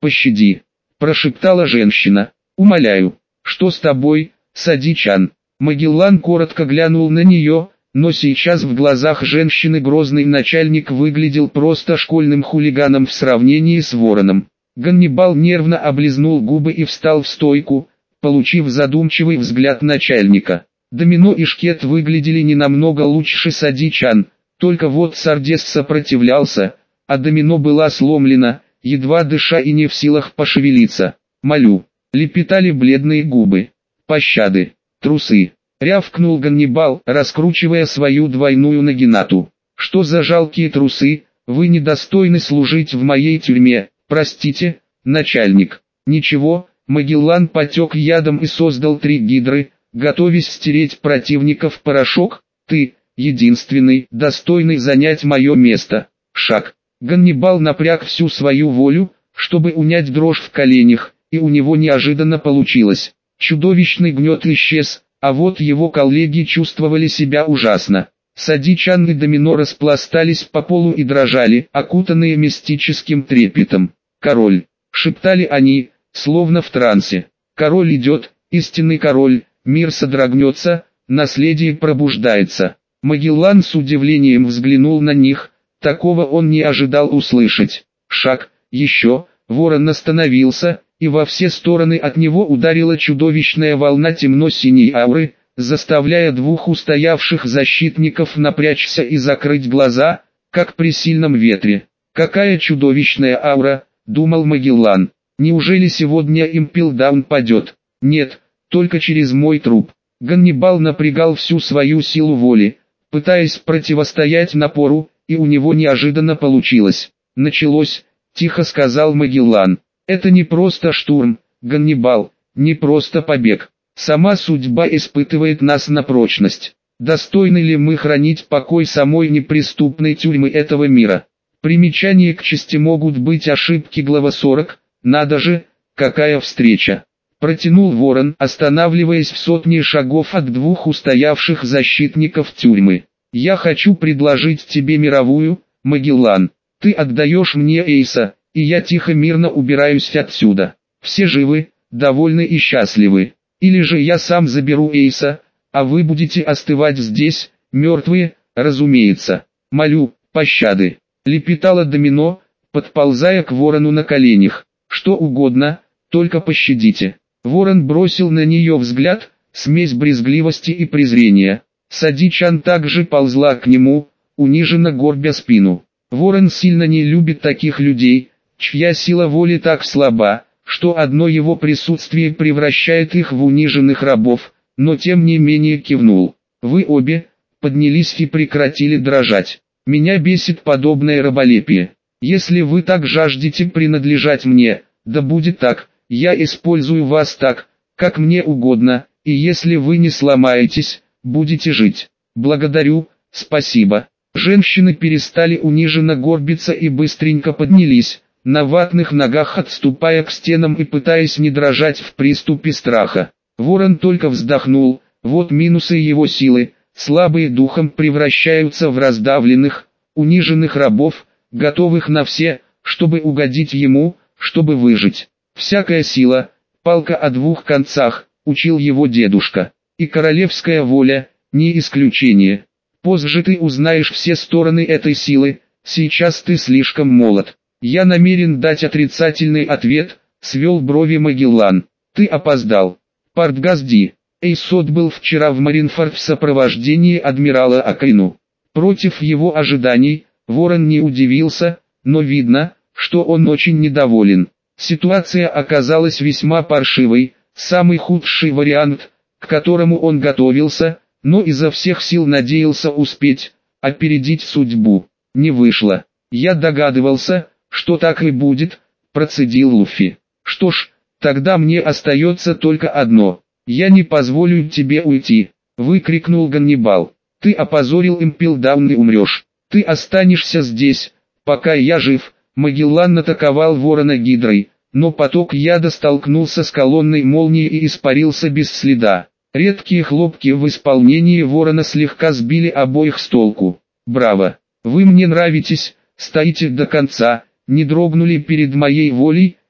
пощади», – прошептала женщина. «Умоляю, что с тобой, Сади-чан?» Магеллан коротко глянул на нее, но сейчас в глазах женщины грозный начальник выглядел просто школьным хулиганом в сравнении с вороном. Ганнибал нервно облизнул губы и встал в стойку, получив задумчивый взгляд начальника. Домино и Шкет выглядели не намного лучше Сади-чан, только вот Сардес сопротивлялся, а Домино была сломлена, едва дыша и не в силах пошевелиться. «Молю», — лепетали бледные губы. «Пощады, трусы», — рявкнул Ганнибал, раскручивая свою двойную нагинату. «Что за жалкие трусы, вы недостойны служить в моей тюрьме, простите, начальник». «Ничего», — Магеллан потек ядом и создал 3 гидры, готовясь стереть противника в порошок. «Ты, единственный, достойный занять мое место». Шаг. Ганнибал напряг всю свою волю, чтобы унять дрожь в коленях, и у него неожиданно получилось. Чудовищный гнет исчез, а вот его коллеги чувствовали себя ужасно. Сади-чан и Домино распластались по полу и дрожали, окутанные мистическим трепетом. «Король!» — шептали они, словно в трансе. «Король идет, истинный король, мир содрогнется, наследие пробуждается». Магеллан с удивлением взглянул на них, такого он не ожидал услышать. Шаг, еще, ворон остановился, и во все стороны от него ударила чудовищная волна темно-синей ауры, заставляя 2 устоявших защитников напрячься и закрыть глаза, как при сильном ветре. «Какая чудовищная аура», — думал Магеллан. «Неужели сегодня Импелдаун падет? Нет, только через мой труп». Ганнибал напрягал всю свою силу воли, пытаясь противостоять напору, и у него неожиданно получилось. «Началось», — тихо сказал Магеллан. «Это не просто штурм, Ганнибал, не просто побег. Сама судьба испытывает нас на прочность. Достойны ли мы хранить покой самой неприступной тюрьмы этого мира?» Примечание к части могут быть ошибки. Глава 40, «Надо же, какая встреча!» Протянул ворон, останавливаясь в сотне шагов от 2 устоявших защитников тюрьмы. «Я хочу предложить тебе мировую, Магеллан. Ты отдаешь мне Эйса, и я тихо мирно убираюсь отсюда. Все живы, довольны и счастливы. Или же я сам заберу Эйса, а вы будете остывать здесь, мертвые, разумеется. Молю, пощады», — лепетала Домино, подползая к ворону на коленях. «Что угодно, только пощадите». Ворон бросил на нее взгляд, смесь брезгливости и презрения. Сади-чан также ползла к нему, униженно горбя спину. Ворон сильно не любит таких людей, чья сила воли так слаба, что одно его присутствие превращает их в униженных рабов, но тем не менее кивнул. «Вы обе», поднялись и прекратили дрожать. «Меня бесит подобное раболепие. Если вы так жаждете принадлежать мне, да будет так, я использую вас так, как мне угодно, и если вы не сломаетесь, будете жить. Благодарю, спасибо». Женщины перестали униженно горбиться и быстренько поднялись, на ватных ногах отступая к стенам и пытаясь не дрожать в приступе страха. Ворон только вздохнул, вот минусы его силы, слабые духом превращаются в раздавленных, униженных рабов, готовых на все, чтобы угодить ему, чтобы выжить. «Всякая сила, палка о 2 концах», учил его дедушка, и королевская воля, не исключение. Позже ты узнаешь все стороны этой силы, сейчас ты слишком молод. «Я намерен дать отрицательный ответ», — свел брови Магеллан. «Ты опоздал. Портгазди». Эйсот был вчера в Маринфорд в сопровождении адмирала Акрину. Против его ожиданий, ворон не удивился, но видно, что он очень недоволен. Ситуация оказалась весьма паршивой, самый худший вариант, к которому он готовился, но изо всех сил надеялся успеть, опередить судьбу. Не вышло. «Я догадывался, что так и будет», — процедил Луффи. «Что ж, тогда мне остается только одно. Я не позволю тебе уйти», — выкрикнул Ганнибал. «Ты опозорил Импелдаун и умрешь. Ты останешься здесь, пока я жив». Магеллан атаковал ворона гидрой, но поток яда столкнулся с колонной молнии и испарился без следа. Редкие хлопки в исполнении ворона слегка сбили обоих с толку. «Браво! Вы мне нравитесь, стоите до конца, не дрогнули перед моей волей»,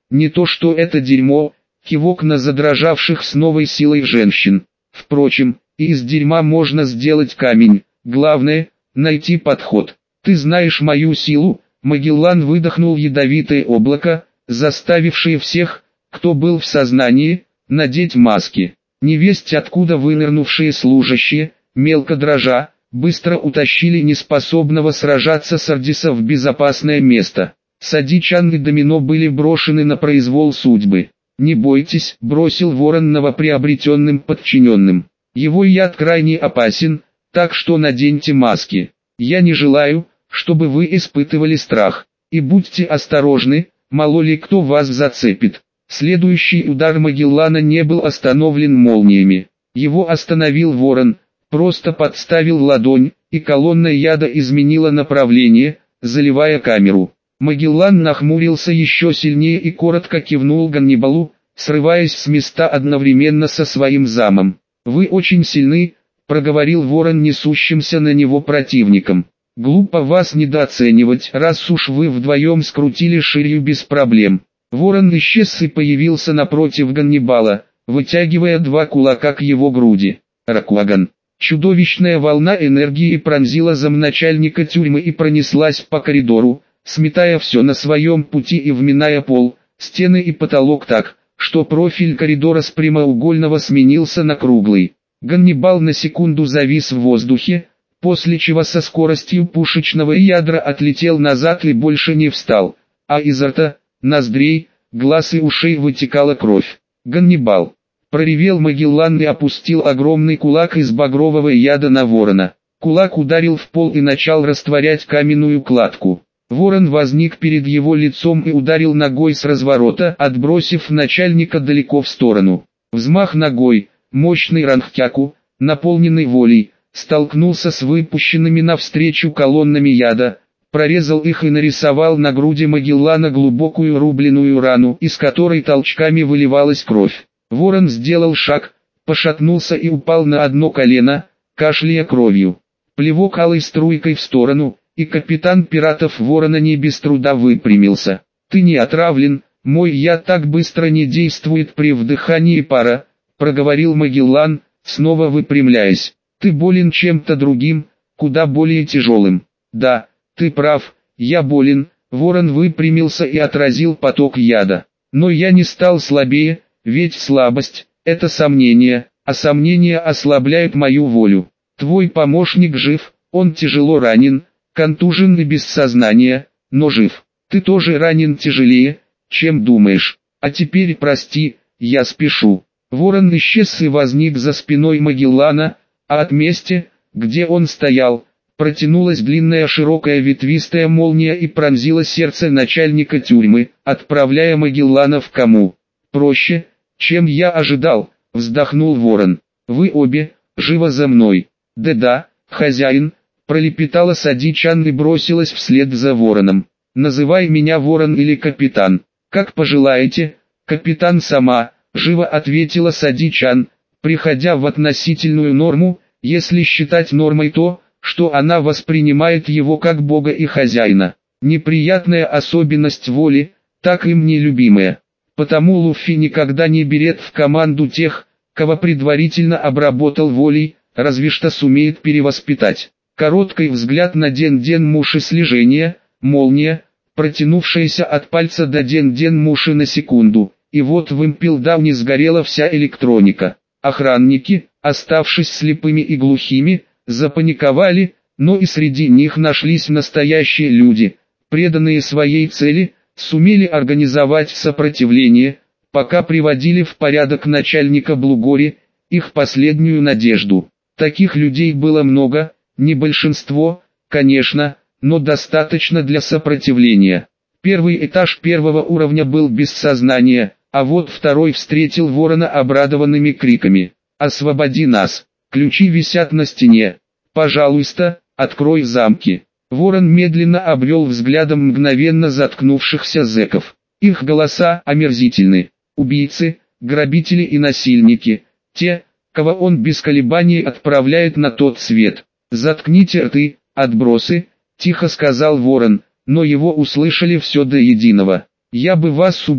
не то что это дерьмо, кивок на задрожавших с новой силой женщин. Впрочем, и из дерьма можно сделать камень, главное, найти подход. Ты знаешь мою силу. Магеллан выдохнул ядовитое облако, заставившее всех, кто был в сознании, надеть маски. Невесть откуда вынырнувшие служащие, мелко дрожа, быстро утащили неспособного сражаться Сардиса в безопасное место. Сади-чан и Домино были брошены на произвол судьбы. «Не бойтесь», — бросил Ворон новоприобретенным подчиненным. «Его яд крайне опасен, так что наденьте маски. Я не желаю, чтобы вы испытывали страх. И будьте осторожны, мало ли кто вас зацепит». Следующий удар Магеллана не был остановлен молниями. Его остановил Ворон, просто подставил ладонь, и колонна яда изменила направление, заливая камеру. Магеллан нахмурился еще сильнее и коротко кивнул Ганнибалу, срываясь с места одновременно со своим замом. «Вы очень сильны», — проговорил Ворон несущимся на него противником. «Глупо вас недооценивать, раз уж вы вдвоем скрутили Ширью без проблем». Ворон исчез и появился напротив Ганнибала, вытягивая два кулака к его груди. Ракуаган. Чудовищная волна энергии пронзила замначальника тюрьмы и пронеслась по коридору, сметая все на своем пути и вминая пол, стены и потолок так, что профиль коридора с прямоугольного сменился на круглый. Ганнибал на секунду завис в воздухе, после чего со скоростью пушечного ядра отлетел назад и больше не встал, а изо рта, ноздрей, глаз и ушей вытекала кровь. «Ганнибал!» — проревел Магеллан и опустил огромный кулак из багрового яда на Ворона. Кулак ударил в пол и начал растворять каменную кладку. Ворон возник перед его лицом и ударил ногой с разворота, отбросив начальника далеко в сторону. Взмах ногой, мощный ранхтяку, наполненный волей, столкнулся с выпущенными навстречу колоннами яда, прорезал их и нарисовал на груди Магеллана глубокую рубленую рану, из которой толчками выливалась кровь. Ворон сделал шаг, пошатнулся и упал на одно колено, кашляя кровью. Плевок алой струйкой в сторону, и капитан пиратов Ворона не без труда выпрямился. «Ты не отравлен, мой яд так быстро не действует при вдыхании пара», — проговорил Магеллан, снова выпрямляясь. «Ты болен чем-то другим, куда более тяжелым». «Да, ты прав, я болен», — Ворон выпрямился и отразил поток яда. «Но я не стал слабее, ведь слабость — это сомнение, а сомнения ослабляют мою волю. Твой помощник жив, он тяжело ранен, контужен и без сознания, но жив. Ты тоже ранен тяжелее, чем думаешь. А теперь прости, я спешу». Ворон исчез и возник за спиной Магеллана, а от места, где он стоял, протянулась длинная широкая ветвистая молния и пронзила сердце начальника тюрьмы, отправляя Магеллана в кому. «Проще, чем я ожидал», — вздохнул Ворон. «Вы обе, живо за мной». «Да-да, хозяин», — пролепетала Сади-чан и бросилась вслед за Вороном. «Называй меня Ворон или капитан». «Как пожелаете, капитан сама», — живо ответила Сади-чан, приходя в относительную норму, если считать нормой то, что она воспринимает его как бога и хозяина. Неприятная особенность воли, так им нелюбимая. Потому Луффи никогда не берет в команду тех, кого предварительно обработал волей, разве что сумеет перевоспитать. Короткий взгляд на Ден-Ден-Муши слежения, молния, протянувшаяся от пальца до Ден-Ден-Муши на секунду, и вот в Импелдауне сгорела вся электроника. Охранники, оставшись слепыми и глухими, запаниковали, но и среди них нашлись настоящие люди, преданные своей цели, сумели организовать сопротивление, пока приводили в порядок начальника Блугори, их последнюю надежду. Таких людей было много, не большинство, конечно, но достаточно для сопротивления. Первый этаж первого уровня был без сознания, а вот второй встретил Ворона обрадованными криками. «Освободи нас! Ключи висят на стене! Пожалуйста, открой замки!» Ворон медленно обвел взглядом мгновенно заткнувшихся зэков. Их голоса омерзительны. Убийцы, грабители и насильники, те, кого он без колебаний отправляет на тот свет. «Заткните рты, отбросы», — тихо сказал Ворон, но его услышали все до единого. «Я бы вас убил,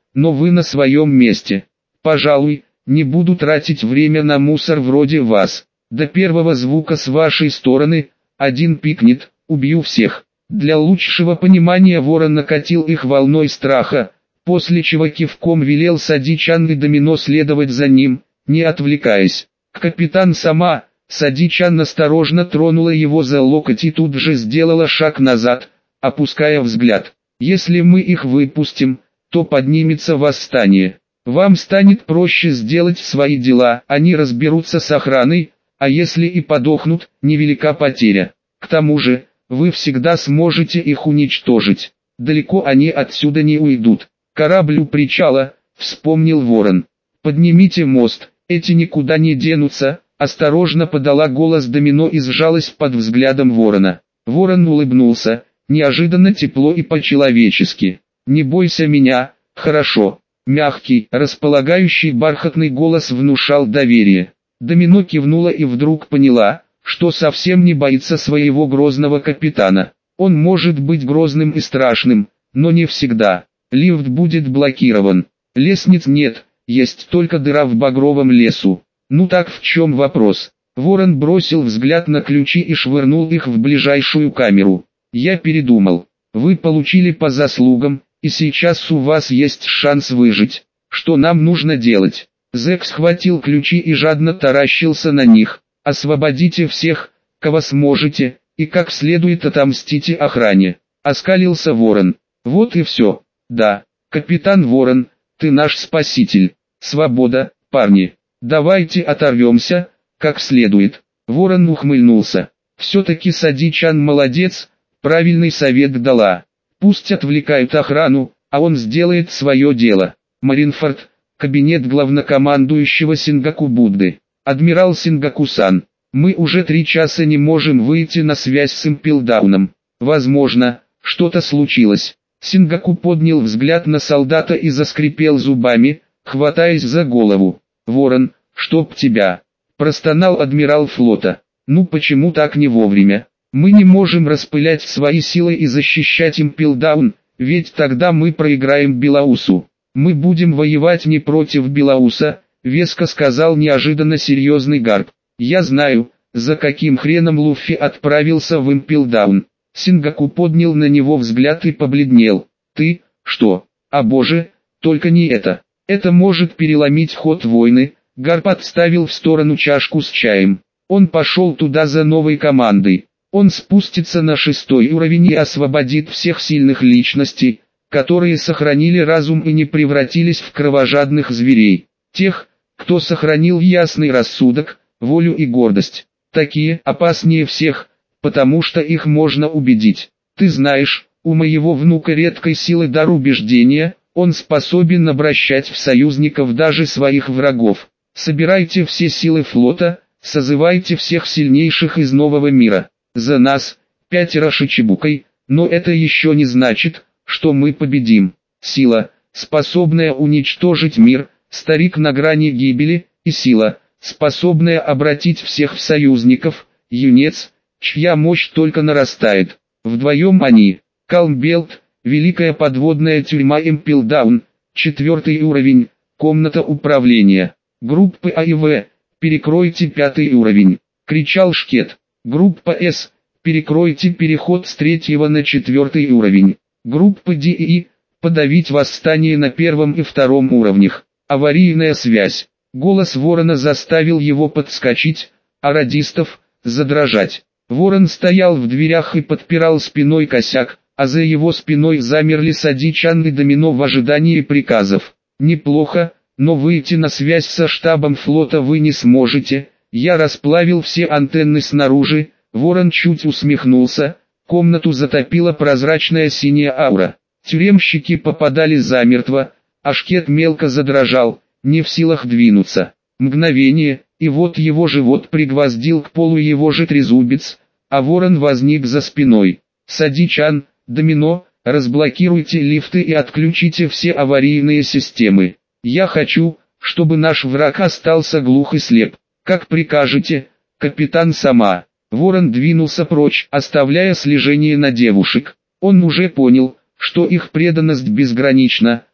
но вы на своем месте. Пожалуй, не буду тратить время на мусор вроде вас. До первого звука с вашей стороны, один пикнет, убью всех. Для лучшего понимания ворон накатил их волной страха, после чего кивком велел Сади-чан и Домино следовать за ним, не отвлекаясь. Капитан сама, Сади-чан осторожно тронула его за локоть и тут же сделала шаг назад, опуская взгляд. Если мы их выпустим, то поднимется восстание. Вам станет проще сделать свои дела, они разберутся с охраной, а если и подохнут, невелика потеря. К тому же, вы всегда сможете их уничтожить. Далеко они отсюда не уйдут. Корабль у причала, вспомнил ворон. Поднимите мост, эти никуда не денутся, осторожно подала голос Домино и сжалась под взглядом ворона. Ворон улыбнулся, неожиданно тепло и по-человечески. Не бойся меня, хорошо. Мягкий, располагающий бархатный голос внушал доверие. Домино кивнула и вдруг поняла, что совсем не боится своего грозного капитана. Он может быть грозным и страшным, но не всегда. Лифт будет блокирован. Лестниц нет, есть только дыра в багровом лесу. Ну так в чем вопрос? Ворон бросил взгляд на ключи и швырнул их в ближайшую камеру. Я передумал. Вы получили по заслугам, и сейчас у вас есть шанс выжить. Что нам нужно делать? Зэк схватил ключи и жадно таращился на них. Освободите всех, кого сможете, и как следует отомстите охране. Оскалился ворон. Вот и все. Да, капитан Ворон, ты наш спаситель. Свобода, парни. Давайте оторвемся, как следует. Ворон ухмыльнулся. Все-таки Сади-чан молодец, правильный совет дала. Пусть отвлекают охрану, а он сделает свое дело. Маринфорд, кабинет главнокомандующего Сингаку Будды. Адмирал Сингаку-сан, мы уже 3 часа не можем выйти на связь с Импелдауном. Возможно, что-то случилось. Сингаку поднял взгляд на солдата и заскрипел зубами, хватаясь за голову. «Ворон, чтоб тебя!» – простонал адмирал флота. «Ну почему так не вовремя? Мы не можем распылять свои силы и защищать Импелдаун, ведь тогда мы проиграем Белаусу. Мы будем воевать не против Белауса», – веско сказал неожиданно серьезный Гарп. «Я знаю, за каким хреном Луффи отправился в Импелдаун». Сингаку поднял на него взгляд и побледнел. «Ты, что? А боже, только не это. Это может переломить ход войны». Гарп отставил в сторону чашку с чаем. Он пошел туда за новой командой. Он спустится на 6-й уровень и освободит всех сильных личностей, которые сохранили разум и не превратились в кровожадных зверей. Тех, кто сохранил ясный рассудок, волю и гордость. Такие опаснее всех, потому что их можно убедить. Ты знаешь, у моего внука редкой силы дар убеждения, он способен обращать в союзников даже своих врагов. Собирайте все силы флота, созывайте всех сильнейших из нового мира. За нас, 5 Шичибукой, но это еще не значит, что мы победим. Сила, способная уничтожить мир, старик на грани гибели, и сила, способная обратить всех в союзников, юнец, чья мощь только нарастает. Вдвоем они, Калмбелт, великая подводная тюрьма Импелдаун, 4-й уровень, комната управления. Группы А и В, перекройте 5-й уровень, кричал Шкет. Группа С, перекройте переход с 3-го на 4-й уровень. Группа Д и И, подавить восстание на 1-м и 2-м уровнях. Аварийная связь. Голос Ворона заставил его подскочить, а радистов задрожать. Ворон стоял в дверях и подпирал спиной косяк, а за его спиной замерли Сади-чан и Домино в ожидании приказов. Неплохо, но выйти на связь со штабом флота вы не сможете. Я расплавил все антенны снаружи. Ворон чуть усмехнулся. Комнату затопила прозрачная синяя аура. Тюремщики попадали замертво, а Шкет мелко задрожал, не в силах двинуться. Мгновение, и вот его живот пригвоздил к полу его же трезубец, а ворон возник за спиной. Сади-чан, Домино, разблокируйте лифты и отключите все аварийные системы. Я хочу, чтобы наш враг остался глух и слеп. Как прикажете, капитан сама. Ворон двинулся прочь, оставляя слежение на девушек. Он уже понял, что их преданность безгранична,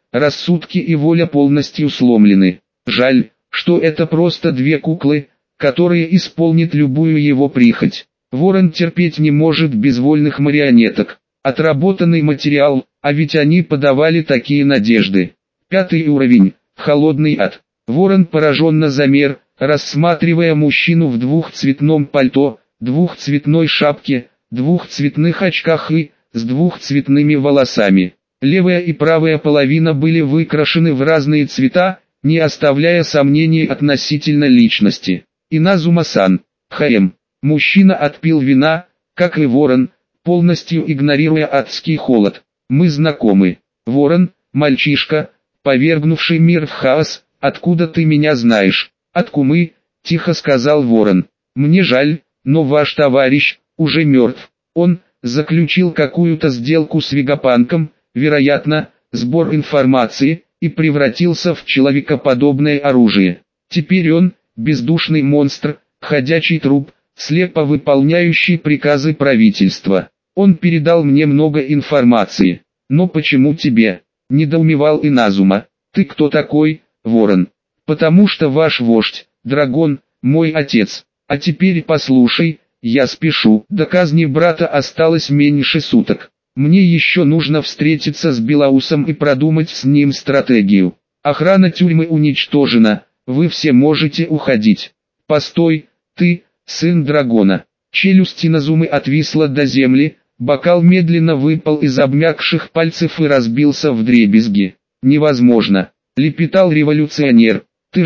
рассудки и воля полностью сломлены. Жаль, что это просто две куклы, которые исполнят любую его прихоть. Ворон терпеть не может безвольных марионеток. Отработанный материал, а ведь они подавали такие надежды. 5 уровень, холодный ад. Ворон пораженно замер, рассматривая мужчину в двухцветном пальто, двухцветной шапке, двухцветных очках и с двухцветными волосами. Левая и правая половина были выкрашены в разные цвета, не оставляя сомнений относительно личности. Иназума-сан, ХМ. Мужчина отпил вина, как и ворон, полностью игнорируя адский холод. Мы знакомы. Ворон, мальчишка, повергнувший мир в хаос. Откуда ты меня знаешь? От кумы, тихо сказал ворон. Мне жаль, но ваш товарищ уже мертв. Он заключил какую-то сделку с Вегапанком, вероятно, сбор информации, и превратился в человекоподобное оружие. Теперь он, бездушный монстр, ходячий труп, слепо выполняющий приказы правительства. Он передал мне много информации. Но почему тебе? Недоумевал Иназума. Ты кто такой, ворон? Потому что ваш вождь, дракон, мой отец. А теперь послушай, я спешу. До казни брата осталось меньше суток. Мне еще нужно встретиться с Белоусом и продумать с ним стратегию. Охрана тюрьмы уничтожена, вы все можете уходить. Постой, ты, сын дракона. Челюсть Иназумы отвисла до земли, бокал медленно выпал из обмякших пальцев и разбился вдребезги. Невозможно, лепетал революционер.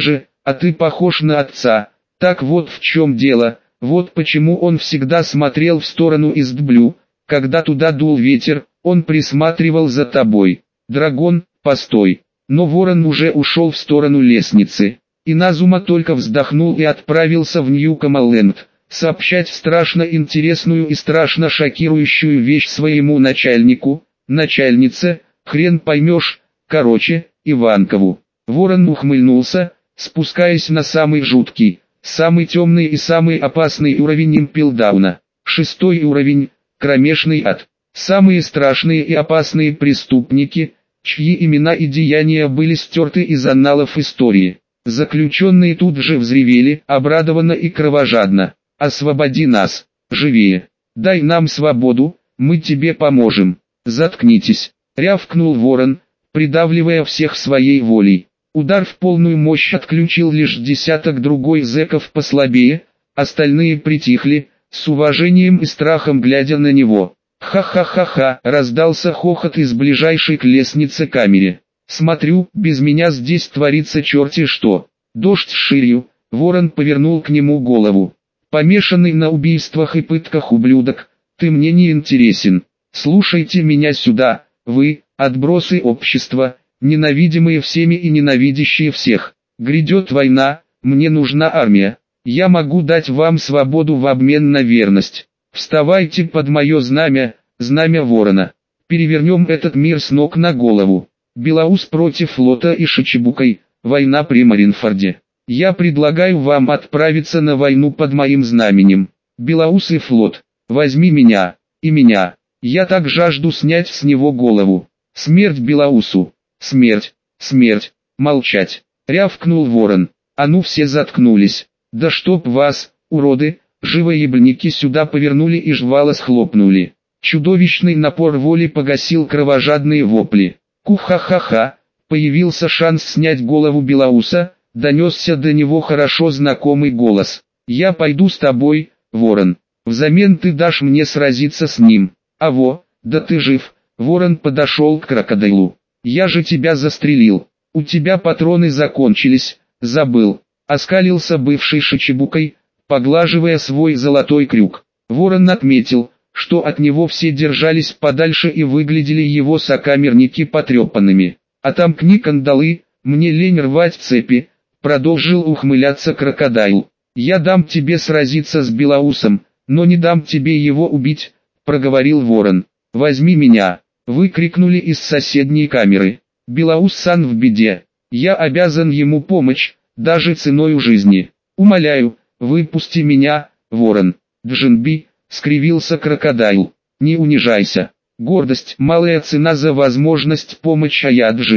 Ты похож на отца. Так вот в чем дело, вот почему он всегда смотрел в сторону Истблю, когда туда дул ветер, он присматривал за тобой. Дракон, постой. Но ворон уже ушел в сторону лестницы. Иназума только вздохнул и отправился в Нью-Камаленд, сообщать страшно интересную и страшно шокирующую вещь своему начальнику, начальнице, хрен поймешь, короче, Иванкову. Ворон ухмыльнулся, спускаясь на самый жуткий, самый темный и самый опасный уровень импелдауна. 6 уровень, кромешный ад. Самые страшные и опасные преступники, чьи имена и деяния были стерты из анналов истории. Заключенные тут же взревели, обрадованно и кровожадно. «Освободи нас, живее! Дай нам свободу, мы тебе поможем!» «Заткнитесь!» — рявкнул ворон, придавливая всех своей волей. Удар в полную мощь отключил лишь десяток другой зэков послабее, остальные притихли, с уважением и страхом глядя на него. «Ха-ха-ха-ха!» — раздался хохот из ближайшей к лестнице камере. «Смотрю, без меня здесь творится черти что!» Дождь с ширью, ворон повернул к нему голову. «Помешанный на убийствах и пытках ублюдок, ты мне не интересен. Слушайте меня сюда, вы, отбросы общества, ненавидимые всеми и ненавидящие всех. Грядет война, мне нужна армия. Я могу дать вам свободу в обмен на верность. Вставайте под мое знамя, знамя ворона. Перевернем этот мир с ног на голову. Белоус против флота и Шичибукой, война при Маринфорде. Я предлагаю вам отправиться на войну под моим знаменем. Белоус и флот, возьми меня, и меня. Я так жажду снять с него голову. Смерть Белоусу. Смерть, смерть, молчать. Рявкнул ворон. А ну все заткнулись. Да чтоб вас, уроды, живоебники сюда повернули и жвало схлопнули. Чудовищный напор воли погасил кровожадные вопли. Ку-ха-ха-ха, появился шанс снять голову Белоуса, донесся до него хорошо знакомый голос. Я пойду с тобой, ворон. Взамен ты дашь мне сразиться с ним. Аво, да ты жив. Ворон подошел к крокодилу. Я же тебя застрелил. У тебя патроны закончились, забыл. Оскалился бывший Шичибукой, поглаживая свой золотой крюк. Ворон отметил, что от него все держались подальше и выглядели его сокамерники потрепанными. «Отомкни кандалы, мне лень рвать цепи», — продолжил ухмыляться крокодил. «Я дам тебе сразиться с Белоусом, но не дам тебе его убить», — проговорил ворон. «Возьми меня», — выкрикнули из соседней камеры. «Белоус-сан в беде. Я обязан ему помощь, даже ценой жизни. Умоляю, выпусти меня, ворон». «Джинби», — скривился крокодил. «Не унижайся. Гордость — малая цена за возможность помочь Аяджи»,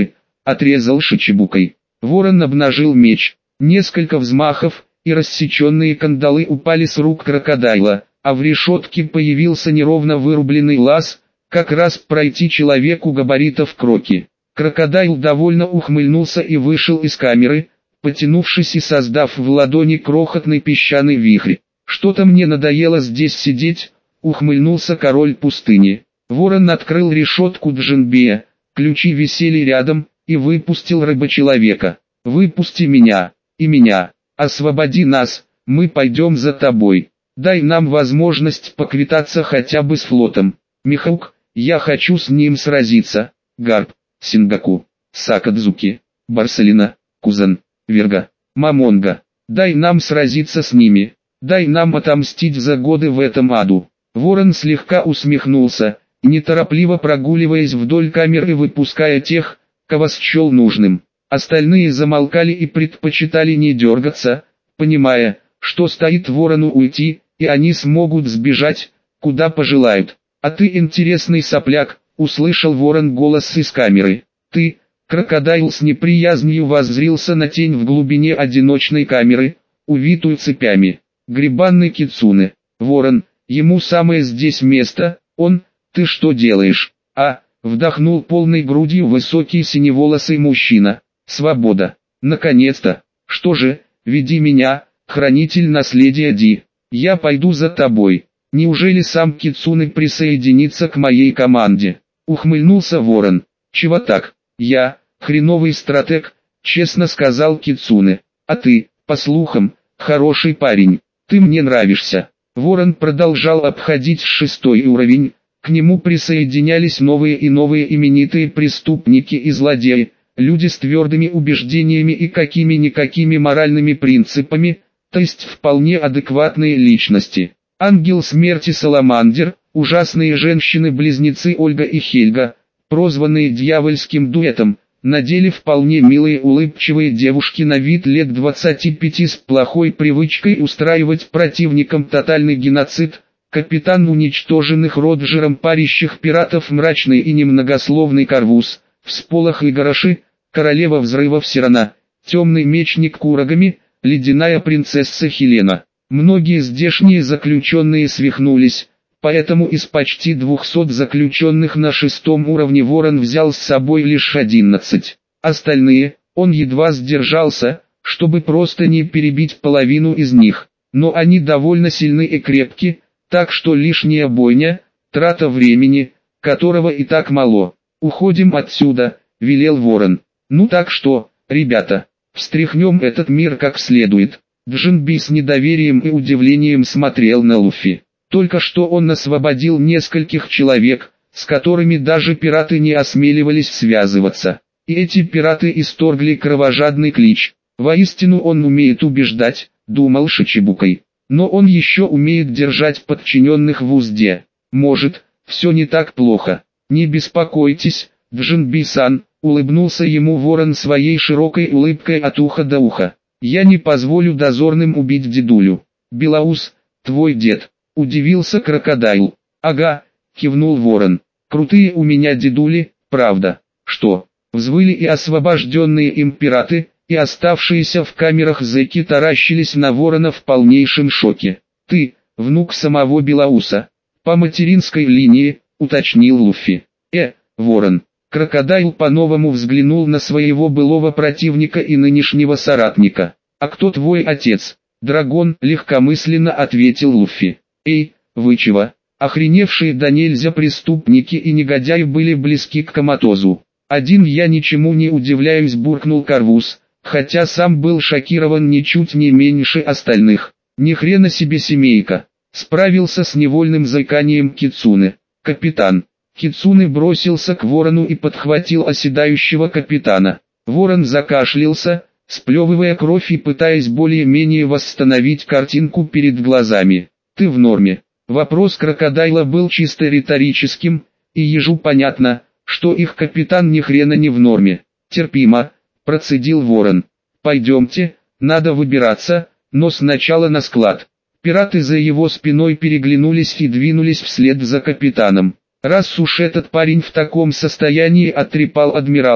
отрезал Шичибукой. Ворон обнажил меч. Несколько взмахов, и рассеченные кандалы упали с рук крокодайла, а в решетке появился неровно вырубленный лаз, как раз пройти человеку габаритов кроки. Крокодайл довольно ухмыльнулся и вышел из камеры, потянувшись и создав в ладони крохотный песчаный вихрь. «Что-то мне надоело здесь сидеть», — ухмыльнулся король пустыни. Ворон открыл решетку Джинбея, ключи висели рядом, и выпустил рыбочеловека. «Выпусти меня, и меня, освободи нас, мы пойдем за тобой. Дай нам возможность поквитаться хотя бы с флотом. Михаук, я хочу с ним сразиться». Гарп, Сингаку, Сакадзуки, Барселина, Кузан, Верга, Мамонга. Дай нам сразиться с ними. Дай нам отомстить за годы в этом аду. Ворон слегка усмехнулся, неторопливо прогуливаясь вдоль камер и выпуская тех, кого счел нужным. Остальные замолкали и предпочитали не дергаться, понимая, что стоит ворону уйти, и они смогут сбежать, куда пожелают. «А ты интересный сопляк», — услышал ворон голос из камеры. «Ты...» — крокодайл с неприязнью воззрился на тень в глубине одиночной камеры, увитую цепями. «Грибанный кицуне. Ворон, ему самое здесь место, он... Ты что делаешь?» Вдохнул полной грудью высокий синеволосый мужчина. «Свобода. Наконец-то. Что же, веди меня, хранитель наследия Ди. Я пойду за тобой. Неужели сам Кицуне присоединится к моей команде?» Ухмыльнулся ворон. «Чего так? Я, хреновый стратег», честно сказал Кицуне. «А ты, по слухам, хороший парень. Ты мне нравишься». Ворон продолжал обходить 6-й уровень. К нему присоединялись новые и новые именитые преступники и злодеи, люди с твердыми убеждениями и какими-никакими моральными принципами, то есть вполне адекватные личности. Ангел смерти Саламандер, ужасные женщины-близнецы Ольга и Хельга, прозванные дьявольским дуэтом, на деле вполне милые улыбчивые девушки на вид лет 25 с плохой привычкой устраивать противникам тотальный геноцид, капитан уничтоженных Роджером парящих пиратов мрачный и немногословный Карвус, всполох и Гороши, королева взрывов Сирана, темный мечник Курагами, ледяная принцесса Хелена. Многие здешние заключенные свихнулись, поэтому из почти 200 заключенных на 6-м уровне Ворон взял с собой лишь 11. Остальные, он едва сдержался, чтобы просто не перебить половину из них, но они довольно сильны и крепки, так что лишняя бойня, трата времени, которого и так мало. «Уходим отсюда», — велел Ворон. «Ну так что, ребята, встряхнем этот мир как следует». Джинби с недоверием и удивлением смотрел на Луфи. Только что он освободил нескольких человек, с которыми даже пираты не осмеливались связываться. И эти пираты исторгли кровожадный клич. «Воистину он умеет убеждать», — думал Шичибукой. «Но он еще умеет держать подчиненных в узде. Может, все не так плохо. Не беспокойтесь, Джинби-сан», — улыбнулся ему Ворон своей широкой улыбкой от уха до уха. «Я не позволю дозорным убить дедулю». «Белоус, твой дед», — удивился крокодайл. «Ага», — кивнул Ворон. «Крутые у меня дедули, правда». «Что?» — взвыли и освобожденные им пираты, и оставшиеся в камерах зэки таращились на Ворона в полнейшем шоке. «Ты, внук самого Белоуса?» «По материнской линии», — уточнил Луфи. Ворон». Крокодайл по-новому взглянул на своего былого противника и нынешнего соратника. «А кто твой отец?» «Драгон», — легкомысленно ответил Луфи. «Эй, вы чего?» Охреневшие до нельзя преступники и негодяи были близки к коматозу. «Один я ничему не удивляюсь», — буркнул Карвус, хотя сам был шокирован ничуть не меньше остальных. «Ни хрена себе семейка!» Справился с невольным заиканием Кицуне. «Капитан!» Кицуне бросился к Ворону и подхватил оседающего капитана. Ворон закашлялся, сплевывая кровь и пытаясь более-менее восстановить картинку перед глазами. «Ты в норме?» Вопрос крокодайла был чисто риторическим, и ежу понятно, что их капитан ни хрена не в норме. «Терпимо», — процедил Ворон. «Пойдемте, надо выбираться, но сначала на склад». Пираты за его спиной переглянулись и двинулись вслед за капитаном. «Раз уж этот парень в таком состоянии оттрепал адмирала,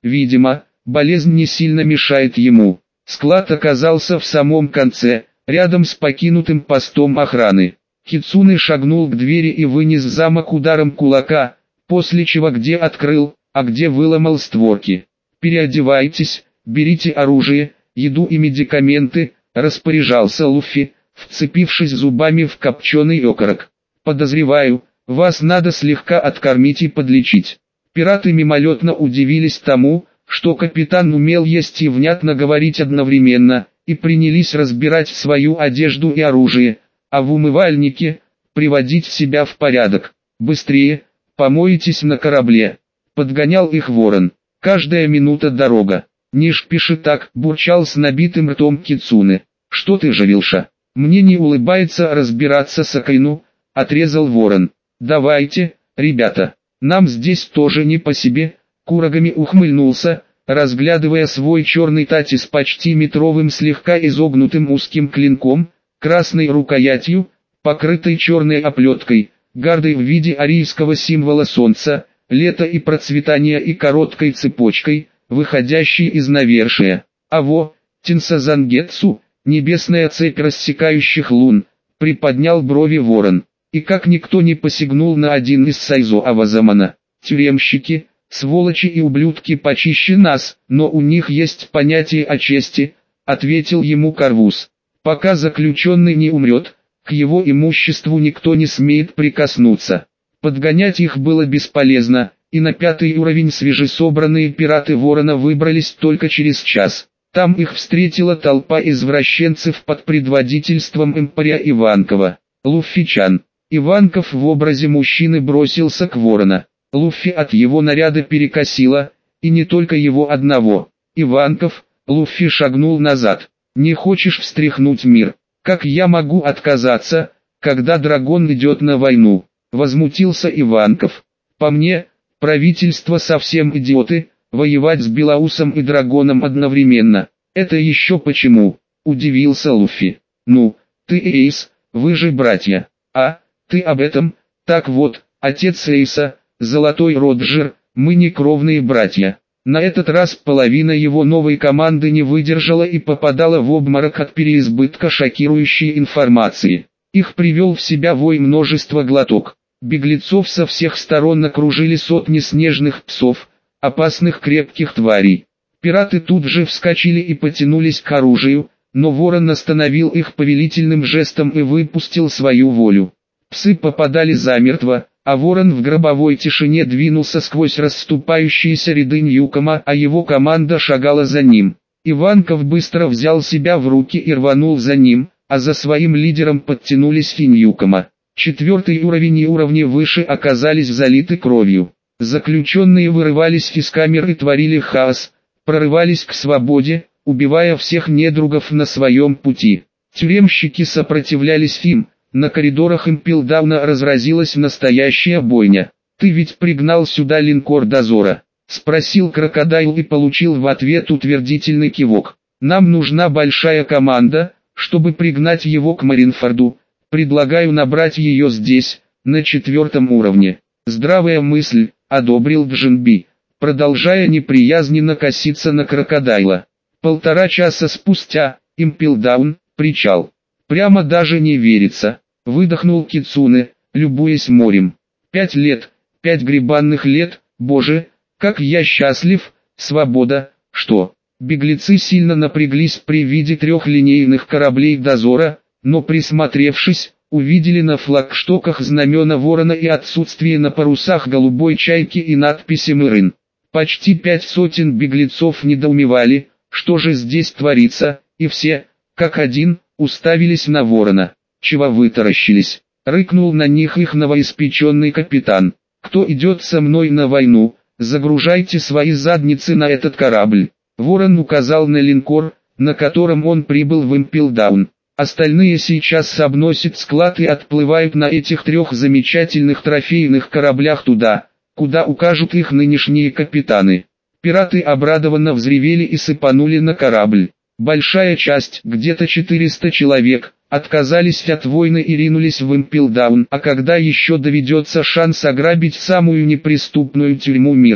Видимо, болезнь не сильно мешает ему. Склад оказался в самом конце, рядом с покинутым постом охраны. Кицуне шагнул к двери и вынес замок ударом кулака, после чего где открыл, а где выломал створки. «Переодевайтесь, берите оружие, еду и медикаменты», — распоряжался Луффи, вцепившись зубами в копченый окорок. «Подозреваю, вас надо слегка откормить и подлечить». Пираты мимолетно удивились тому, что капитан умел есть и внятно говорить одновременно, и принялись разбирать свою одежду и оружие, а в умывальнике приводить себя в порядок. «Быстрее, помойтесь на корабле», — подгонял их Ворон. «Каждая минута дорога». «Не шпиши так», — бурчал с набитым ртом Кицуне. «Что ты, Живилша? Мне не улыбается разбираться с Акайну», — отрезал Ворон. «Давайте, ребята, нам здесь тоже не по себе», — Курагами ухмыльнулся, разглядывая свой черный тати с почти метровым слегка изогнутым узким клинком, красной рукоятью, покрытой черной оплеткой, гардой в виде арийского символа солнца, лета и процветания и короткой цепочкой, выходящей из навершия. «Аво, Тинсазангетсу, небесная цепь рассекающих лун», — приподнял брови Ворон. И как никто не посягнул на один из Сайзо Авазамана. «Тюремщики, сволочи и ублюдки почище нас, но у них есть понятие о чести», — ответил ему Карвус. «Пока заключенный не умрет, к его имуществу никто не смеет прикоснуться». Подгонять их было бесполезно, и на 5-й уровень свежесобранные пираты Ворона выбрались только через час. Там их встретила толпа извращенцев под предводительством импаря Иванкова. «Луффи-чан». Иванков в образе мужчины бросился к Ворона. Луффи от его наряда перекосило, и не только его одного. «Иванков», Луффи шагнул назад. «Не хочешь встряхнуть мир? Как я могу отказаться, когда дракон идет на войну?» Возмутился Иванков. «По мне, правительство совсем идиоты, воевать с Белоусом и Драгоном одновременно. Это еще почему?» Удивился Луффи. «Ну, ты и Эйс, вы же братья. А, ты об этом? Так вот, отец Эйса, Золотой Роджер, мы не кровные братья». На этот раз половина его новой команды не выдержала и попадала в обморок от переизбытка шокирующей информации. Их привел в себя вой множества глоток. Беглецов со всех сторон окружили сотни снежных псов, опасных крепких тварей. Пираты тут же вскочили и потянулись к оружию, но Ворон остановил их повелительным жестом и выпустил свою волю. Псы попадали замертво, а Ворон в гробовой тишине двинулся сквозь расступающиеся ряды Ньюкома, а его команда шагала за ним. Иванков быстро взял себя в руки и рванул за ним, а за своим лидером подтянулись и Ньюкома. 4-й уровень и уровни выше оказались залиты кровью. Заключенные вырывались из камер и творили хаос, прорывались к свободе, убивая всех недругов на своем пути. Тюремщики сопротивлялись им. На коридорах Импелдауна разразилась настоящая бойня. «Ты ведь пригнал сюда линкор дозора?» — спросил Крокодайл и получил в ответ утвердительный кивок. «Нам нужна большая команда, чтобы пригнать его к Маринфорду. Предлагаю набрать ее здесь, на 4-м уровне». «Здравая мысль», — одобрил Джинби, продолжая неприязненно коситься на Крокодайла. 1,5 часа спустя, Импелдаун, причал. «Прямо даже не верится», — выдохнул Кицуне, любуясь морем. 5 лет, 5 гребанных лет, боже, как я счастлив, свобода, что? Беглецы сильно напряглись при виде 3 линейных кораблей дозора, но присмотревшись, увидели на флагштоках знамена Ворона и отсутствие на парусах голубой чайки и надписи «Мырын». Почти 5 сотен беглецов недоумевали, что же здесь творится, и все, как один, уставились на Ворона. «Чего вытаращились?» — рыкнул на них их новоиспеченный капитан. «Кто идет со мной на войну, загружайте свои задницы на этот корабль». Ворон указал на линкор, на котором он прибыл в Импелдаун. «Остальные сейчас обносят склад и отплывают на этих 3 замечательных трофейных кораблях туда, куда укажут их нынешние капитаны». Пираты обрадованно взревели и сыпанули на корабль. Большая часть, где-то 400 человек, отказались от войны и ринулись в Импелдаун, а когда еще доведется шанс ограбить самую неприступную тюрьму мира.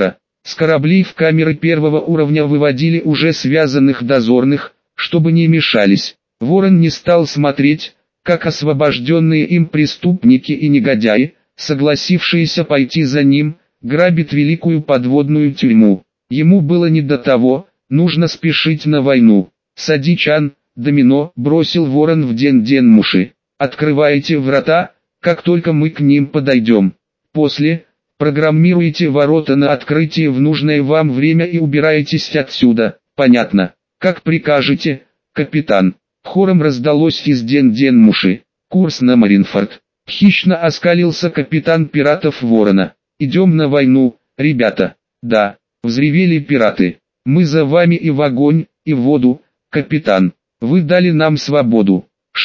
С кораблей в камеры первого уровня выводили уже связанных дозорных, чтобы не мешались. Ворон не стал смотреть, как освобожденные им преступники и негодяи, согласившиеся пойти за ним, грабят великую подводную тюрьму. Ему было не до того, нужно спешить на войну. «Сади-чан, домино», бросил Ворон в Ден-Ден-Муши. «Открывайте врата, как только мы к ним подойдем. После, программируйте ворота на открытие в нужное вам время и убирайтесь отсюда, понятно? Как прикажете, капитан». Хором раздалось из Ден-Ден-Муши. «Курс на Маринфорд». Хищно оскалился капитан пиратов Ворона. «Идем на войну, ребята». «Да», взревели пираты. «Мы за вами и в огонь, и в воду, капитан. Вы дали нам свободу».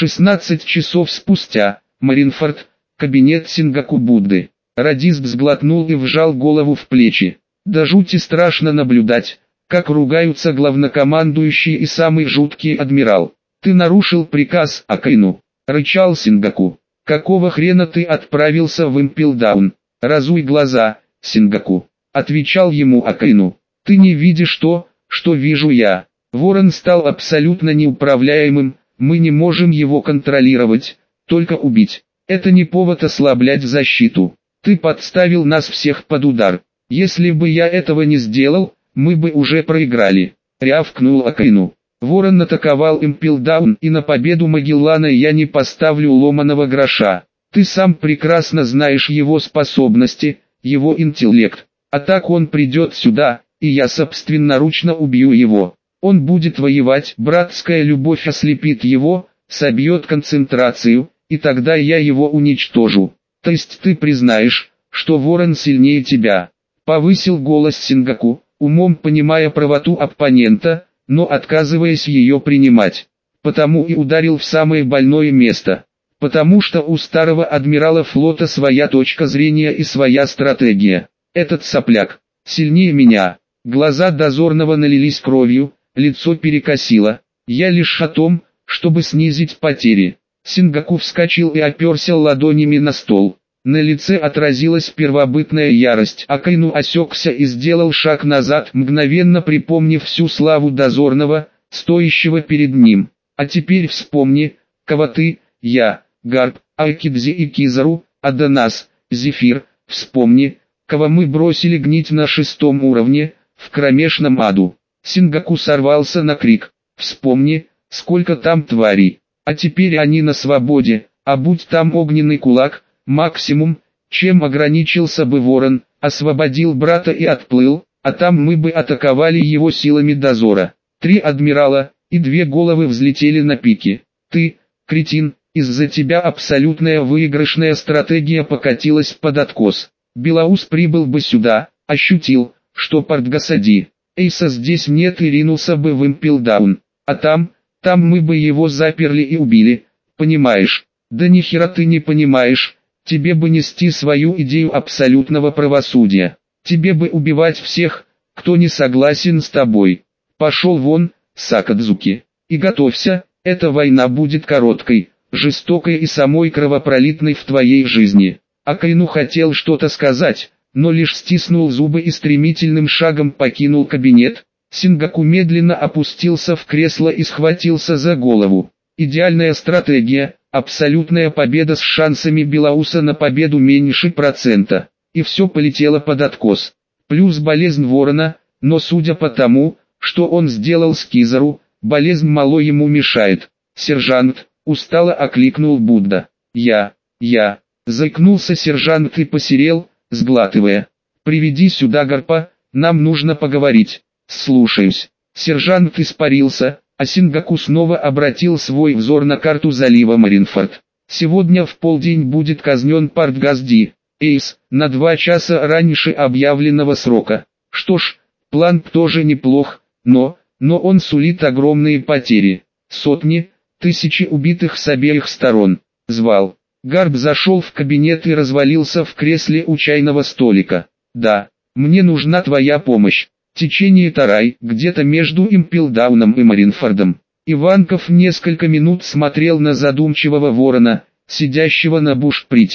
16 часов спустя, Маринфорд, кабинет Сингаку Будды. Радист сглотнул и вжал голову в плечи. До жути страшно наблюдать, как ругаются главнокомандующий и самый жуткий адмирал. «Ты нарушил приказ, Акаину», — рычал Сингаку. «Какого хрена ты отправился в Импелдаун? Разуй глаза, Сингаку», — отвечал ему Акаину. «Ты не видишь то, что вижу я». Ворон стал абсолютно неуправляемым, мы не можем его контролировать, только убить. Это не повод ослаблять защиту. Ты подставил нас всех под удар. Если бы я этого не сделал, мы бы уже проиграли. Рявкнул Акаину. Ворон атаковал Импелдаун, и на победу Магеллана я не поставлю ломаного гроша. Ты сам прекрасно знаешь его способности, его интеллект. А так он придет сюда, и я собственноручно убью его. Он будет воевать, братская любовь ослепит его, собьет концентрацию, и тогда я его уничтожу. То есть ты признаешь, что Ворон сильнее тебя? Повысил голос Сингаку, умом понимая правоту оппонента, но отказываясь ее принимать. Потому и ударил в самое больное место. Потому что у старого адмирала флота своя точка зрения и своя стратегия. Этот сопляк сильнее меня. Глаза дозорного налились кровью, лицо перекосило. Я лишь о том, чтобы снизить потери. Сингаку вскочил и оперся ладонями на стол. На лице отразилась первобытная ярость. Акаину осекся и сделал шаг назад, мгновенно припомнив всю славу дозорного, стоящего перед ним. А теперь вспомни, кого ты, я, Гарп, Айкидзи и Кизару, Аданас, Зефир, вспомни, кого мы бросили гнить на 6-м уровне, в кромешном аду. Сингаку сорвался на крик. Вспомни, сколько там тварей. А теперь они на свободе, а будь там огненный кулак, максимум, чем ограничился бы Ворон, освободил брата и отплыл, а там мы бы атаковали его силами дозора. 3 адмирала, и 2 головы взлетели на пике. Ты, кретин, из-за тебя абсолютная выигрышная стратегия покатилась под откос. Белаус прибыл бы сюда, ощутил, что Портгасади, Эйса здесь нет и ринулся бы в Импелдаун. А там мы бы его заперли и убили, понимаешь? Да нихера ты не понимаешь, тебе бы нести свою идею абсолютного правосудия. Тебе бы убивать всех, кто не согласен с тобой. Пошел вон, Сакадзуки, и готовься, эта война будет короткой, жестокой и самой кровопролитной в твоей жизни. Акаину хотел что-то сказать, но лишь стиснул зубы и стремительным шагом покинул кабинет. Сингаку медленно опустился в кресло и схватился за голову. Идеальная стратегия, абсолютная победа с шансами Белауса на победу меньше процента. И все полетело под откос. Плюс болезнь Ворона, но судя по тому, что он сделал с Кизару, болезнь мало ему мешает. «Сержант», устало окликнул Будда. Я, заикнулся сержант и посерел, сглатывая. «Приведи сюда Гарпа, нам нужно поговорить». «Слушаюсь». Сержант испарился, а Сингаку снова обратил свой взор на карту залива Маринфорд. «Сегодня в полдень будет казнен Портгасди, Эйс, на 2 часа раньше объявленного срока. Что ж, план тоже неплох, но он сулит огромные потери. Сотни, тысячи убитых с обеих сторон». Звал. Гарп зашел в кабинет и развалился в кресле у чайного столика. «Да, мне нужна твоя помощь. Течение Тарай, где-то между Импелдауном и Маринфордом». Иванков несколько минут смотрел на задумчивого Ворона, сидящего на бушприте.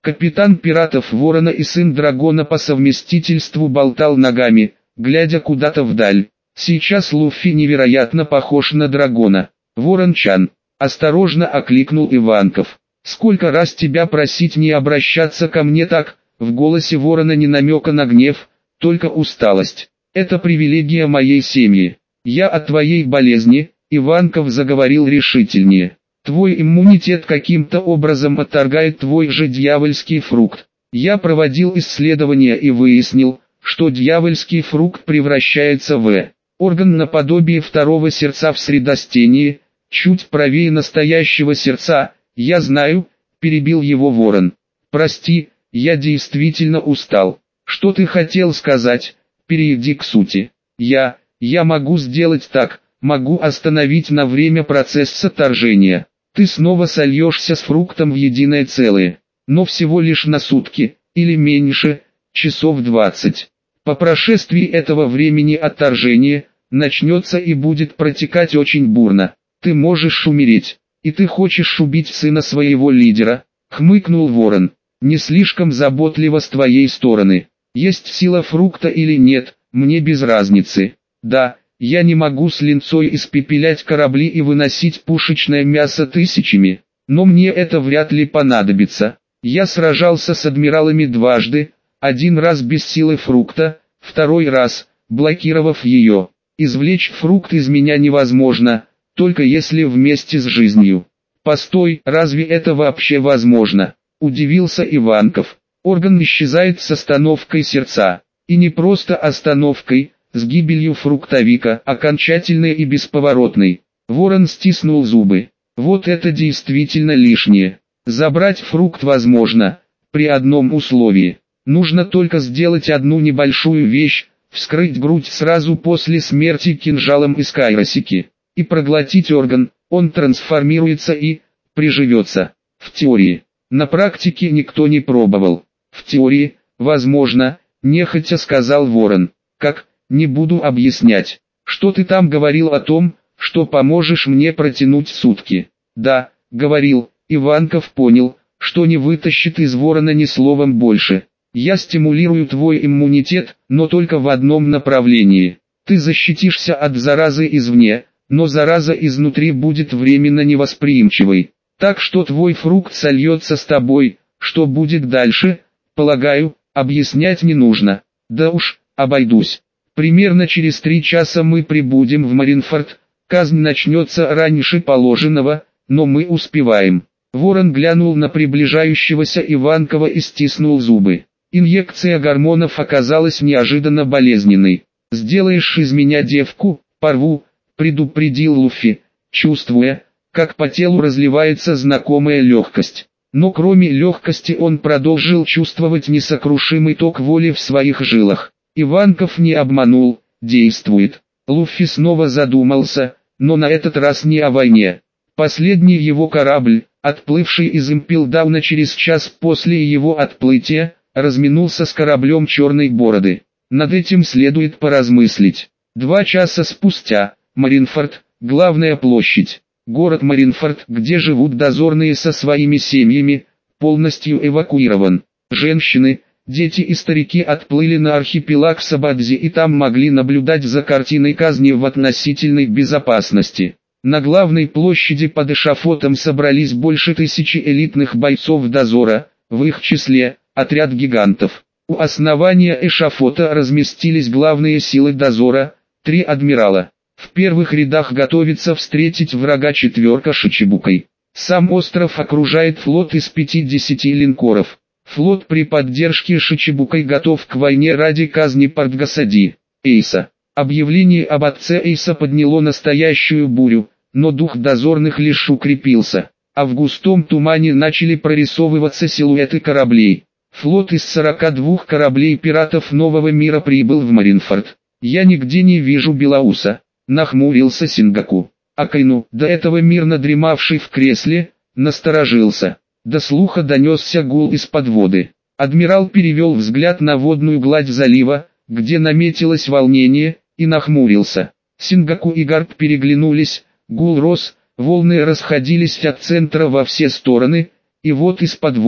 Капитан пиратов Ворона и сын Драгона по совместительству болтал ногами, глядя куда-то вдаль. Сейчас Луффи невероятно похож на Драгона. Ворон-чан, осторожно окликнул Иванков. Сколько раз тебя просить не обращаться ко мне так? В голосе Ворона ни намека на гнев, только усталость. Это привилегия моей семьи. Я от твоей болезни, Иванков заговорил решительнее. Твой иммунитет каким-то образом отторгает твой же дьявольский фрукт. Я проводил исследования и выяснил, что дьявольский фрукт превращается в орган наподобие второго сердца в средостении, чуть правее настоящего сердца. Я знаю, перебил его Ворон. Прости, я действительно устал. Что ты хотел сказать? Перейди к сути. Я могу сделать так, могу остановить на время процесс сотторжения. Ты снова сольешься с фруктом в единое целое, но всего лишь на сутки, или меньше, часов 20. По прошествии этого времени отторжение начнется и будет протекать очень бурно. Ты можешь умереть, и ты хочешь убить сына своего лидера, хмыкнул Ворон. Не слишком заботливо с твоей стороны. Есть сила фрукта или нет, мне без разницы. Да, я не могу с линцой испепелять корабли и выносить пушечное мясо тысячами, но мне это вряд ли понадобится. Я сражался с адмиралами дважды, один раз без силы фрукта, второй раз, блокировав ее. Извлечь фрукт из меня невозможно, только если вместе с жизнью. Постой, разве это вообще возможно? Удивился Иванков. Орган исчезает с остановкой сердца. И не просто остановкой, с гибелью фруктовика, окончательной и бесповоротной. Ворон стиснул зубы. Вот это действительно лишнее. Забрать фрукт возможно, при одном условии. Нужно только сделать одну небольшую вещь, вскрыть грудь сразу после смерти кинжалом из кайросики. И проглотить орган, он трансформируется и приживется. В теории. На практике никто не пробовал. В теории, возможно, нехотя сказал Ворон. Как, не буду объяснять. Что ты там говорил о том, что поможешь мне протянуть сутки? Да, говорил. Иванков понял, что не вытащит из Ворона ни словом больше. Я стимулирую твой иммунитет, но только в одном направлении. Ты защитишься от заразы извне, но зараза изнутри будет временно невосприимчивой. Так что твой фрукт сольется с тобой. Что будет дальше, полагаю, объяснять не нужно. Да уж, обойдусь. Примерно через 3 часа мы прибудем в Маринфорд. Казнь начнется раньше положенного, но мы успеваем. Ворон глянул на приближающегося Иванкова и стиснул зубы. Инъекция гормонов оказалась неожиданно болезненной. «Сделаешь из меня девку, порву», — предупредил Луффи, чувствуя, как по телу разливается знакомая легкость. Но кроме легкости он продолжил чувствовать несокрушимый ток воли в своих жилах. Иванков не обманул, действует. Луффи снова задумался, но на этот раз не о войне. Последний его корабль, отплывший из Импелдауна через час после его отплытия, разминулся с кораблем Черной Бороды. Над этим следует поразмыслить. 2 часа спустя, Маринфорд, главная площадь. Город Маринфорд, где живут дозорные со своими семьями, полностью эвакуирован. Женщины, дети и старики отплыли на архипелаг Сабадзи и там могли наблюдать за картиной казни в относительной безопасности. На главной площади под эшафотом собрались больше 1000 элитных бойцов дозора, в их числе отряд гигантов. У основания эшафота разместились главные силы дозора, 3 адмирала. В первых рядах готовится встретить врага 4 Шичибукой. Сам остров окружает флот из 50 линкоров. Флот при поддержке Шичибукой готов к войне ради казни Портгасади. Эйса. Объявление об отце Эйса подняло настоящую бурю, но дух дозорных лишь укрепился, а в густом тумане начали прорисовываться силуэты кораблей. Флот из 42 кораблей пиратов Нового мира прибыл в Маринфорд. Я нигде не вижу Белоуса. Нахмурился Сингаку. Акайну, до этого мирно дремавший в кресле, насторожился. До слуха донесся гул из-под воды. Адмирал перевел взгляд на водную гладь залива, где наметилось волнение, и нахмурился. Сингаку и Гарп переглянулись, гул рос, волны расходились от центра во все стороны, и вот из-под воды,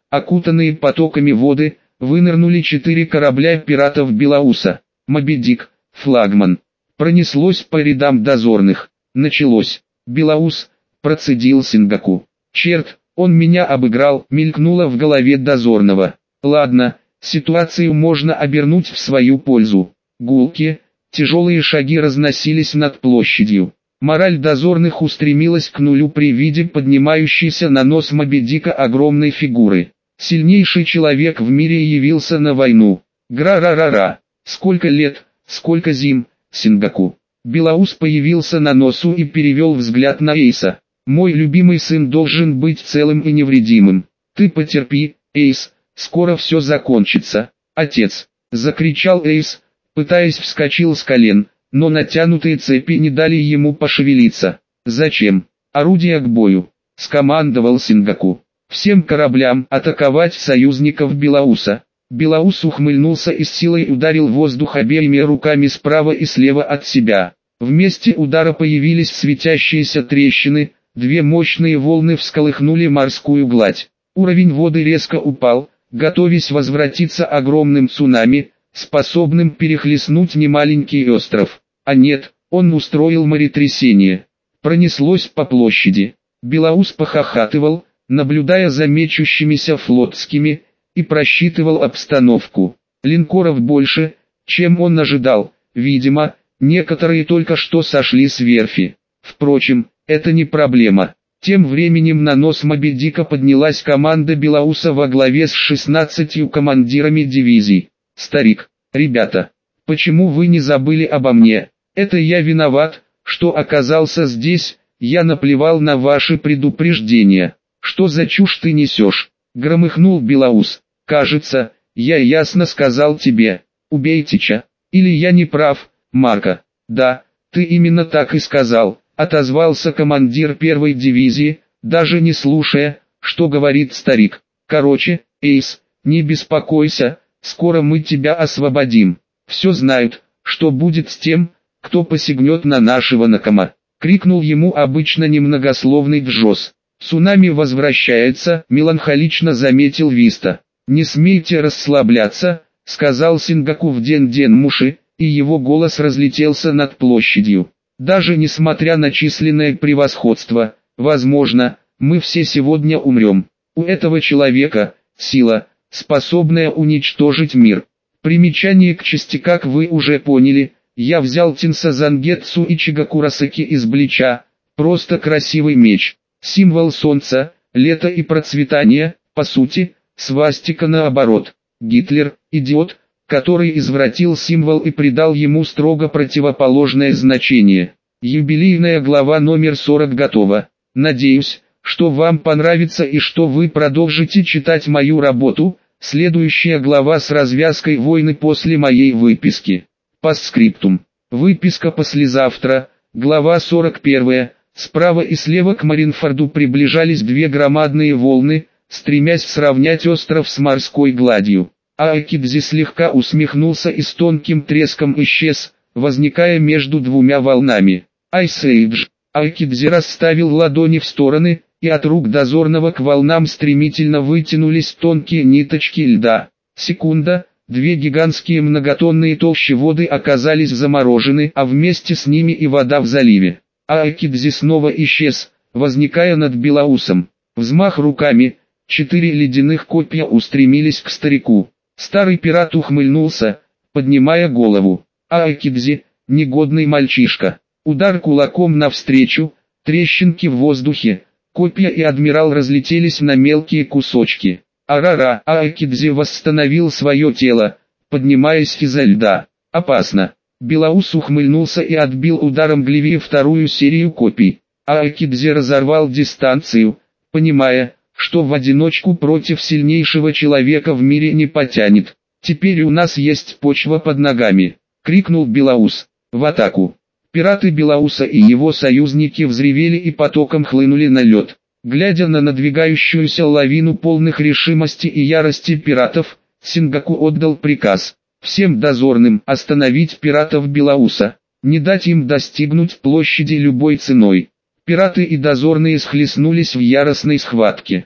окутанные потоками воды, вынырнули 4 корабля пиратов Белоуса. Моби Дик, флагман. Пронеслось по рядам дозорных. Началось. Белоус, процедил Сингаку. Черт, он меня обыграл, мелькнуло в голове дозорного. Ладно, ситуацию можно обернуть в свою пользу. Гулки, тяжелые шаги разносились над площадью. Мораль дозорных устремилась к нулю при виде поднимающейся на нос Моби Дика огромной фигуры. Сильнейший человек в мире явился на войну. Гра-ра-ра-ра. Сколько лет, сколько зим, Сингаку. Белоус появился на носу и перевел взгляд на Эйса. Мой любимый сын должен быть целым и невредимым. Ты потерпи, Эйс, скоро все закончится. Отец, закричал Эйс, пытаясь вскочил с колен, но натянутые цепи не дали ему пошевелиться. Зачем? Орудие к бою, скомандовал Сингаку. Всем кораблям атаковать союзников Белоуса. Белоус ухмыльнулся и с силой ударил воздух обеими руками справа и слева от себя. В месте удара появились светящиеся трещины, 2 мощные волны всколыхнули морскую гладь. Уровень воды резко упал, готовясь возвратиться огромным цунами, способным перехлестнуть немаленький остров. А нет, он устроил моретрясение. Пронеслось по площади. Белоус похохатывал, наблюдая за мечущимися флотскими, и просчитывал обстановку. Линкоров больше, чем он ожидал, видимо, некоторые только что сошли с верфи. Впрочем, это не проблема. Тем временем на нос Моби Дика поднялась команда Белоуса во главе с 16 командирами дивизий. Старик, ребята, почему вы не забыли обо мне? Это я виноват, что оказался здесь, я наплевал на ваши предупреждения. Что за чушь ты несешь? Громыхнул Белоус. Кажется, я ясно сказал тебе, убей Тича. Или я не прав, Марко? Да, ты именно так и сказал, отозвался командир первой дивизии, даже не слушая, что говорит старик. Короче, Эйс, не беспокойся, скоро мы тебя освободим. Все знают, что будет с тем, кто посягнет на нашего Накама. Крикнул ему обычно немногословный Джос. Цунами возвращается, меланхолично заметил Виста. Не смейте расслабляться, сказал Сингаку в Ден Муши, и его голос разлетелся над площадью. Даже несмотря на численное превосходство, возможно, мы все сегодня умрем. У этого человека сила, способная уничтожить мир. Примечание к части, как вы уже поняли, я взял Тинса Зангетсу и Чигакурасаки из Блича, просто красивый меч. Символ солнца, лета и процветания, по сути, свастика наоборот. Гитлер, идиот, который извратил символ и придал ему строго противоположное значение. Юбилейная глава номер 40 готова. Надеюсь, что вам понравится и что вы продолжите читать мою работу. Следующая глава с развязкой войны после моей выписки. Постскриптум. Выписка послезавтра, глава 41. Справа и слева к Маринфорду приближались 2 громадные волны, стремясь сравнять остров с морской гладью. Аакидзи слегка усмехнулся и с тонким треском исчез, возникая между 2 волнами. Айсейдж. Аакидзи расставил ладони в стороны, и от рук дозорного к волнам стремительно вытянулись тонкие ниточки льда. Секунда, 2 гигантские многотонные толщеводы оказались заморожены, а вместе с ними и вода в заливе. Аакидзи снова исчез, возникая над Белоусом. Взмах руками, 4 ледяных копья устремились к старику. Старый пират ухмыльнулся, поднимая голову. Аакидзи, негодный мальчишка. Удар кулаком навстречу, трещинки в воздухе, копья и адмирал разлетелись на мелкие кусочки. Арара, Аакидзи восстановил свое тело, поднимаясь из-за льда. Опасно. Белоус ухмыльнулся и отбил ударом Гливии 2-ю серию копий. Аакидзи разорвал дистанцию, понимая, что в одиночку против сильнейшего человека в мире не потянет. «Теперь у нас есть почва под ногами», — крикнул Белоус. «В атаку!» Пираты Белоуса и его союзники взревели и потоком хлынули на лед. Глядя на надвигающуюся лавину полных решимости и ярости пиратов, Сингаку отдал приказ всем дозорным остановить пиратов Белоуса, не дать им достигнуть площади любой ценой. Пираты и дозорные схлестнулись в яростной схватке.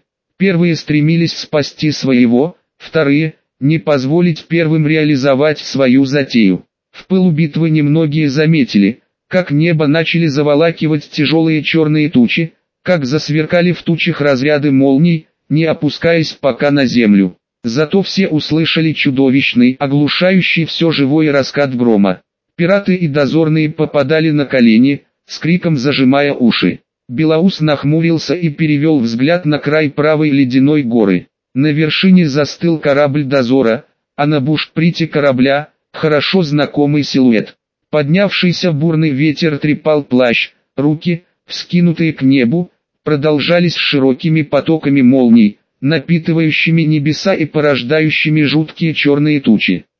Первые стремились спасти своего, вторые – не позволить первым реализовать свою затею. В пылу битвы немногие заметили, как небо начали заволакивать тяжелые черные тучи, как засверкали в тучах разряды молний, не опускаясь пока на землю. Зато все услышали чудовищный, оглушающий все живое раскат грома. Пираты и дозорные попадали на колени, с криком зажимая уши. Белоус нахмурился и перевел взгляд на край правой ледяной горы. На вершине застыл корабль дозора, а на бушприте корабля – хорошо знакомый силуэт. Поднявшийся бурный ветер трепал плащ, руки, вскинутые к небу, продолжались широкими потоками молний, напитывающими небеса и порождающими жуткие черные тучи.